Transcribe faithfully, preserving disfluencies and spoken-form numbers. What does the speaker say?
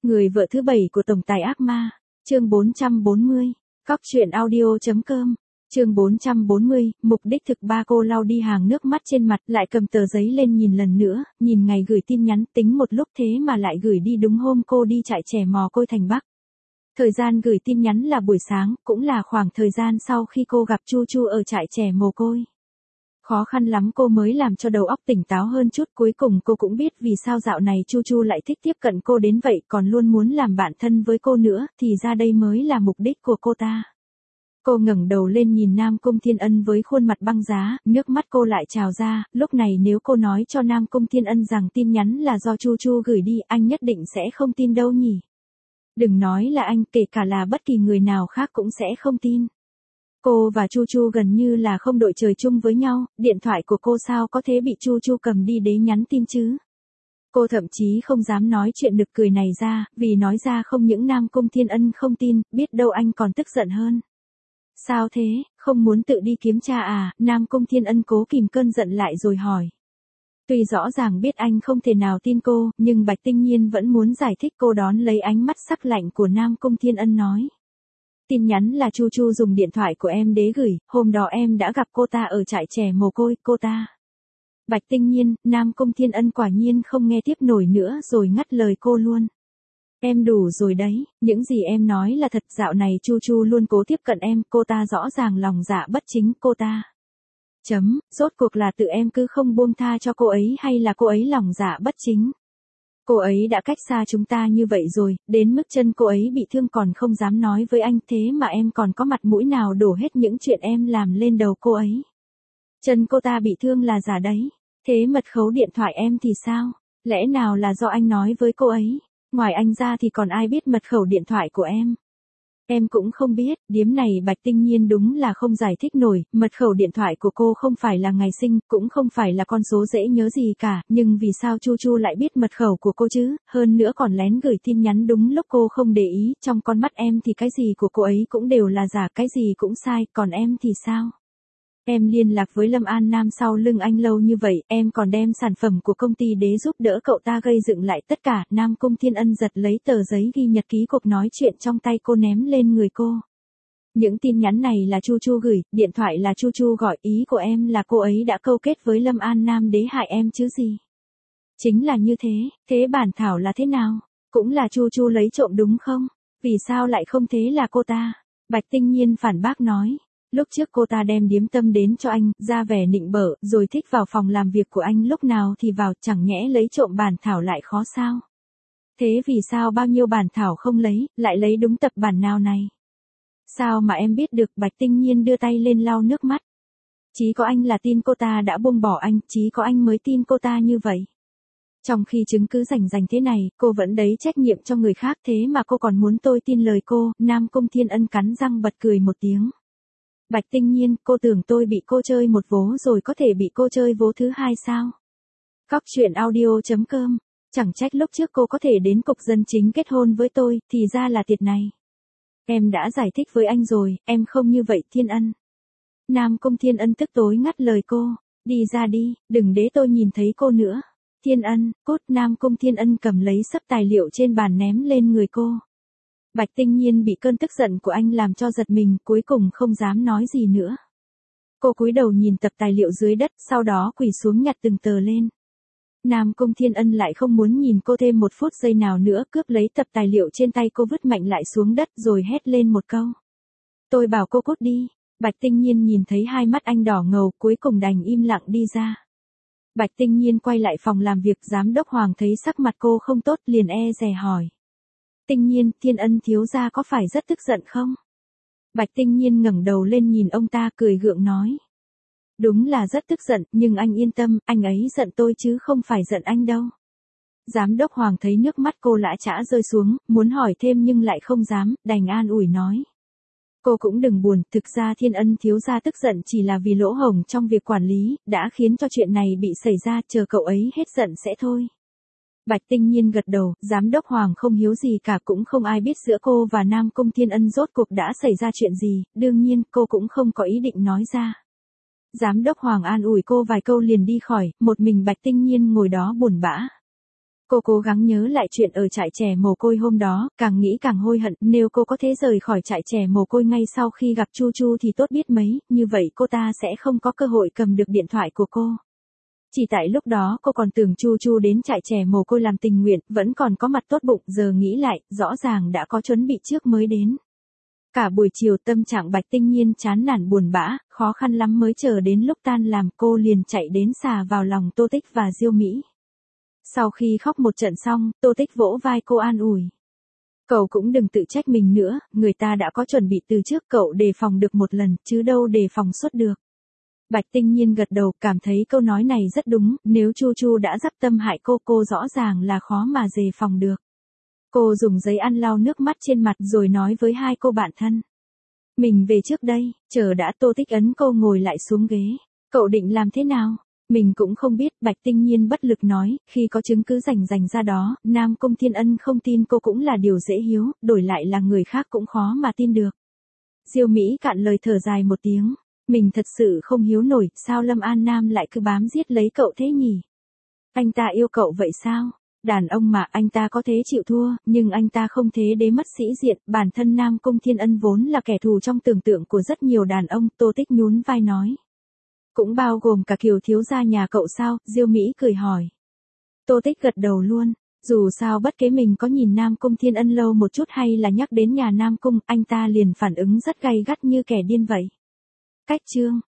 Người vợ thứ bảy của tổng tài ác ma, chương bốn trăm bốn mươi, cóc truyện audio.com, chương bốn trăm bốn mươi, mục đích thực ba. Cô lau đi hàng nước mắt trên mặt, lại cầm tờ giấy lên nhìn lần nữa, nhìn ngày gửi tin nhắn, tính một lúc thế mà lại gửi đi đúng hôm cô đi trại trẻ mò côi thành Bắc. Thời gian gửi tin nhắn là buổi sáng, cũng là khoảng thời gian sau khi cô gặp Chu Chu ở trại trẻ mồ côi. Khó khăn lắm cô mới làm cho đầu óc tỉnh táo hơn chút, cuối cùng cô cũng biết vì sao dạo này Chu Chu lại thích tiếp cận cô đến vậy, còn luôn muốn làm bạn thân với cô nữa, thì ra đây mới là mục đích của cô ta. Cô ngẩng đầu lên nhìn Nam Cung Thiên Ân với khuôn mặt băng giá, nước mắt cô lại trào ra, lúc này nếu cô nói cho Nam Cung Thiên Ân rằng tin nhắn là do Chu Chu gửi đi, anh nhất định sẽ không tin đâu nhỉ. Đừng nói là anh, kể cả là bất kỳ người nào khác cũng sẽ không tin. Cô và Chu Chu gần như là không đội trời chung với nhau, điện thoại của cô sao có thể bị Chu Chu cầm đi để nhắn tin chứ. Cô thậm chí không dám nói chuyện nực cười này ra, vì nói ra không những Nam Cung Thiên Ân không tin, biết đâu anh còn tức giận hơn. Sao thế, không muốn tự đi kiếm cha à? Nam Cung Thiên Ân cố kìm cơn giận lại rồi hỏi. Tuy rõ ràng biết anh không thể nào tin cô, nhưng Bạch Tinh Nhiên vẫn muốn giải thích. Cô đón lấy ánh mắt sắc lạnh của Nam Cung Thiên Ân nói. Tin nhắn là Chu Chu dùng điện thoại của em để gửi, hôm đó em đã gặp cô ta ở trại trẻ mồ côi, cô ta. Bạch Tinh Nhiên, Nam Cung Thiên Ân quả nhiên không nghe tiếp nổi nữa rồi ngắt lời cô luôn. Em đủ rồi đấy, những gì em nói là thật, dạo này Chu Chu luôn cố tiếp cận em, cô ta rõ ràng lòng dạ bất chính, cô ta. Chấm, rốt cuộc là tự em cứ không buông tha cho cô ấy hay là cô ấy lòng dạ bất chính? Cô ấy đã cách xa chúng ta như vậy rồi, đến mức chân cô ấy bị thương còn không dám nói với anh, thế mà em còn có mặt mũi nào đổ hết những chuyện em làm lên đầu cô ấy. Chân cô ta bị thương là giả đấy, thế mật khẩu điện thoại em thì sao? Lẽ nào là do anh nói với cô ấy? Ngoài anh ra thì còn ai biết mật khẩu điện thoại của em? Em cũng không biết, điếm này Bạch Tinh Nhiên đúng là không giải thích nổi, mật khẩu điện thoại của cô không phải là ngày sinh, cũng không phải là con số dễ nhớ gì cả, nhưng vì sao Chu Chu lại biết mật khẩu của cô chứ, hơn nữa còn lén gửi tin nhắn đúng lúc cô không để ý, trong con mắt em thì cái gì của cô ấy cũng đều là giả, cái gì cũng sai, còn em thì sao? Em liên lạc với Lâm An Nam sau lưng anh lâu như vậy, em còn đem sản phẩm của công ty để giúp đỡ cậu ta gây dựng lại tất cả. Nam Cung Thiên Ân giật lấy tờ giấy ghi nhật ký cuộc nói chuyện trong tay cô ném lên người cô. Những tin nhắn này là Chu Chu gửi, điện thoại là Chu Chu gọi, ý của em là cô ấy đã câu kết với Lâm An Nam để hại em chứ gì. Chính là như thế, thế bản thảo là thế nào? Cũng là Chu Chu lấy trộm đúng không? Vì sao lại không thế là cô ta? Bạch Tinh Nhiên phản bác nói. Lúc trước cô ta đem điếm tâm đến cho anh, ra vẻ nịnh bợ, rồi thích vào phòng làm việc của anh lúc nào thì vào, chẳng nhẽ lấy trộm bản thảo lại khó sao? Thế vì sao bao nhiêu bản thảo không lấy, lại lấy đúng tập bản nào này? Sao mà em biết được? Bạch Tinh Nhiên đưa tay lên lau nước mắt. Chỉ có anh là tin cô ta đã buông bỏ anh, chỉ có anh mới tin cô ta như vậy. Trong khi chứng cứ rành rành thế này, cô vẫn đấy trách nhiệm cho người khác, thế mà cô còn muốn tôi tin lời cô. Nam Cung Thiên Ân cắn răng bật cười một tiếng. Bạch Tinh Nhiên, cô tưởng tôi bị cô chơi một vố rồi có thể bị cô chơi vố thứ hai sao? Cóc truyện audio.com, chẳng trách lúc trước cô có thể đến cục dân chính kết hôn với tôi, thì ra là tiệt này. Em đã giải thích với anh rồi, em không như vậy Thiên Ân. Nam Cung Thiên Ân tức tối ngắt lời cô, đi ra đi, đừng để tôi nhìn thấy cô nữa. Thiên Ân, cút. Nam Cung Thiên Ân cầm lấy sấp tài liệu trên bàn ném lên người cô. Bạch Tinh Nhiên bị cơn tức giận của anh làm cho giật mình, cuối cùng không dám nói gì nữa. Cô cúi đầu nhìn tập tài liệu dưới đất, sau đó quỳ xuống nhặt từng tờ lên. Nam Cung Thiên Ân lại không muốn nhìn cô thêm một phút giây nào nữa, cướp lấy tập tài liệu trên tay cô vứt mạnh lại xuống đất rồi hét lên một câu. Tôi bảo cô cút đi. Bạch Tinh Nhiên nhìn thấy hai mắt anh đỏ ngầu, cuối cùng đành im lặng đi ra. Bạch Tinh Nhiên quay lại phòng làm việc, giám đốc Hoàng thấy sắc mặt cô không tốt liền e dè hỏi. Tinh Nhiên, Thiên Ân thiếu gia có phải rất tức giận không? Bạch Tinh Nhiên ngẩng đầu lên nhìn ông ta cười gượng nói. Đúng là rất tức giận, nhưng anh yên tâm, anh ấy giận tôi chứ không phải giận anh đâu. Giám đốc Hoàng thấy nước mắt cô lã chã rơi xuống, muốn hỏi thêm nhưng lại không dám, đành an ủi nói. Cô cũng đừng buồn, thực ra Thiên Ân thiếu gia tức giận chỉ là vì lỗ hổng trong việc quản lý, đã khiến cho chuyện này bị xảy ra, chờ cậu ấy hết giận sẽ thôi. Bạch Tinh Nhiên gật đầu, giám đốc Hoàng không hiếu gì cả, cũng không ai biết giữa cô và Nam Cung Thiên Ân rốt cuộc đã xảy ra chuyện gì, đương nhiên cô cũng không có ý định nói ra. Giám đốc Hoàng an ủi cô vài câu liền đi khỏi, một mình Bạch Tinh Nhiên ngồi đó buồn bã. Cô cố gắng nhớ lại chuyện ở trại trẻ mồ côi hôm đó, càng nghĩ càng hối hận, nếu cô có thể rời khỏi trại trẻ mồ côi ngay sau khi gặp Chu Chu thì tốt biết mấy, như vậy cô ta sẽ không có cơ hội cầm được điện thoại của cô. Chỉ tại lúc đó cô còn tưởng Chu Chu đến trại trẻ mồ côi làm tình nguyện, vẫn còn có mặt tốt bụng, giờ nghĩ lại, rõ ràng đã có chuẩn bị trước mới đến. Cả buổi chiều tâm trạng Bạch Tinh Nhiên chán nản buồn bã, khó khăn lắm mới chờ đến lúc tan làm cô liền chạy đến xà vào lòng Tô Tích và Diêu Mỹ. Sau khi khóc một trận xong, Tô Tích vỗ vai cô an ủi. Cậu cũng đừng tự trách mình nữa, người ta đã có chuẩn bị từ trước, cậu đề phòng được một lần, chứ đâu đề phòng suốt được. Bạch Tinh Nhiên gật đầu, cảm thấy câu nói này rất đúng, nếu Chu Chu đã dắp tâm hại cô, cô rõ ràng là khó mà đề phòng được. Cô dùng giấy ăn lau nước mắt trên mặt rồi nói với hai cô bạn thân. Mình về trước đây, chờ đã. Tô Tích ấn cô ngồi lại xuống ghế. Cậu định làm thế nào? Mình cũng không biết. Bạch Tinh Nhiên bất lực nói, khi có chứng cứ rành rành ra đó, Nam Cung Thiên Ân không tin cô cũng là điều dễ hiếu, đổi lại là người khác cũng khó mà tin được. Diêu Mỹ cạn lời thở dài một tiếng. Mình thật sự không hiếu nổi, sao Lâm An Nam lại cứ bám giết lấy cậu thế nhỉ? Anh ta yêu cậu vậy sao? Đàn ông mà, anh ta có thế chịu thua, nhưng anh ta không thế để mất sĩ diện, bản thân Nam Cung Thiên Ân vốn là kẻ thù trong tưởng tượng của rất nhiều đàn ông. Tô Tích nhún vai nói. Cũng bao gồm cả Kiều thiếu gia nhà cậu sao? Diêu Mỹ cười hỏi. Tô Tích gật đầu luôn, dù sao bất kể mình có nhìn Nam Cung Thiên Ân lâu một chút hay là nhắc đến nhà Nam Cung, anh ta liền phản ứng rất gay gắt như kẻ điên vậy. Cách chương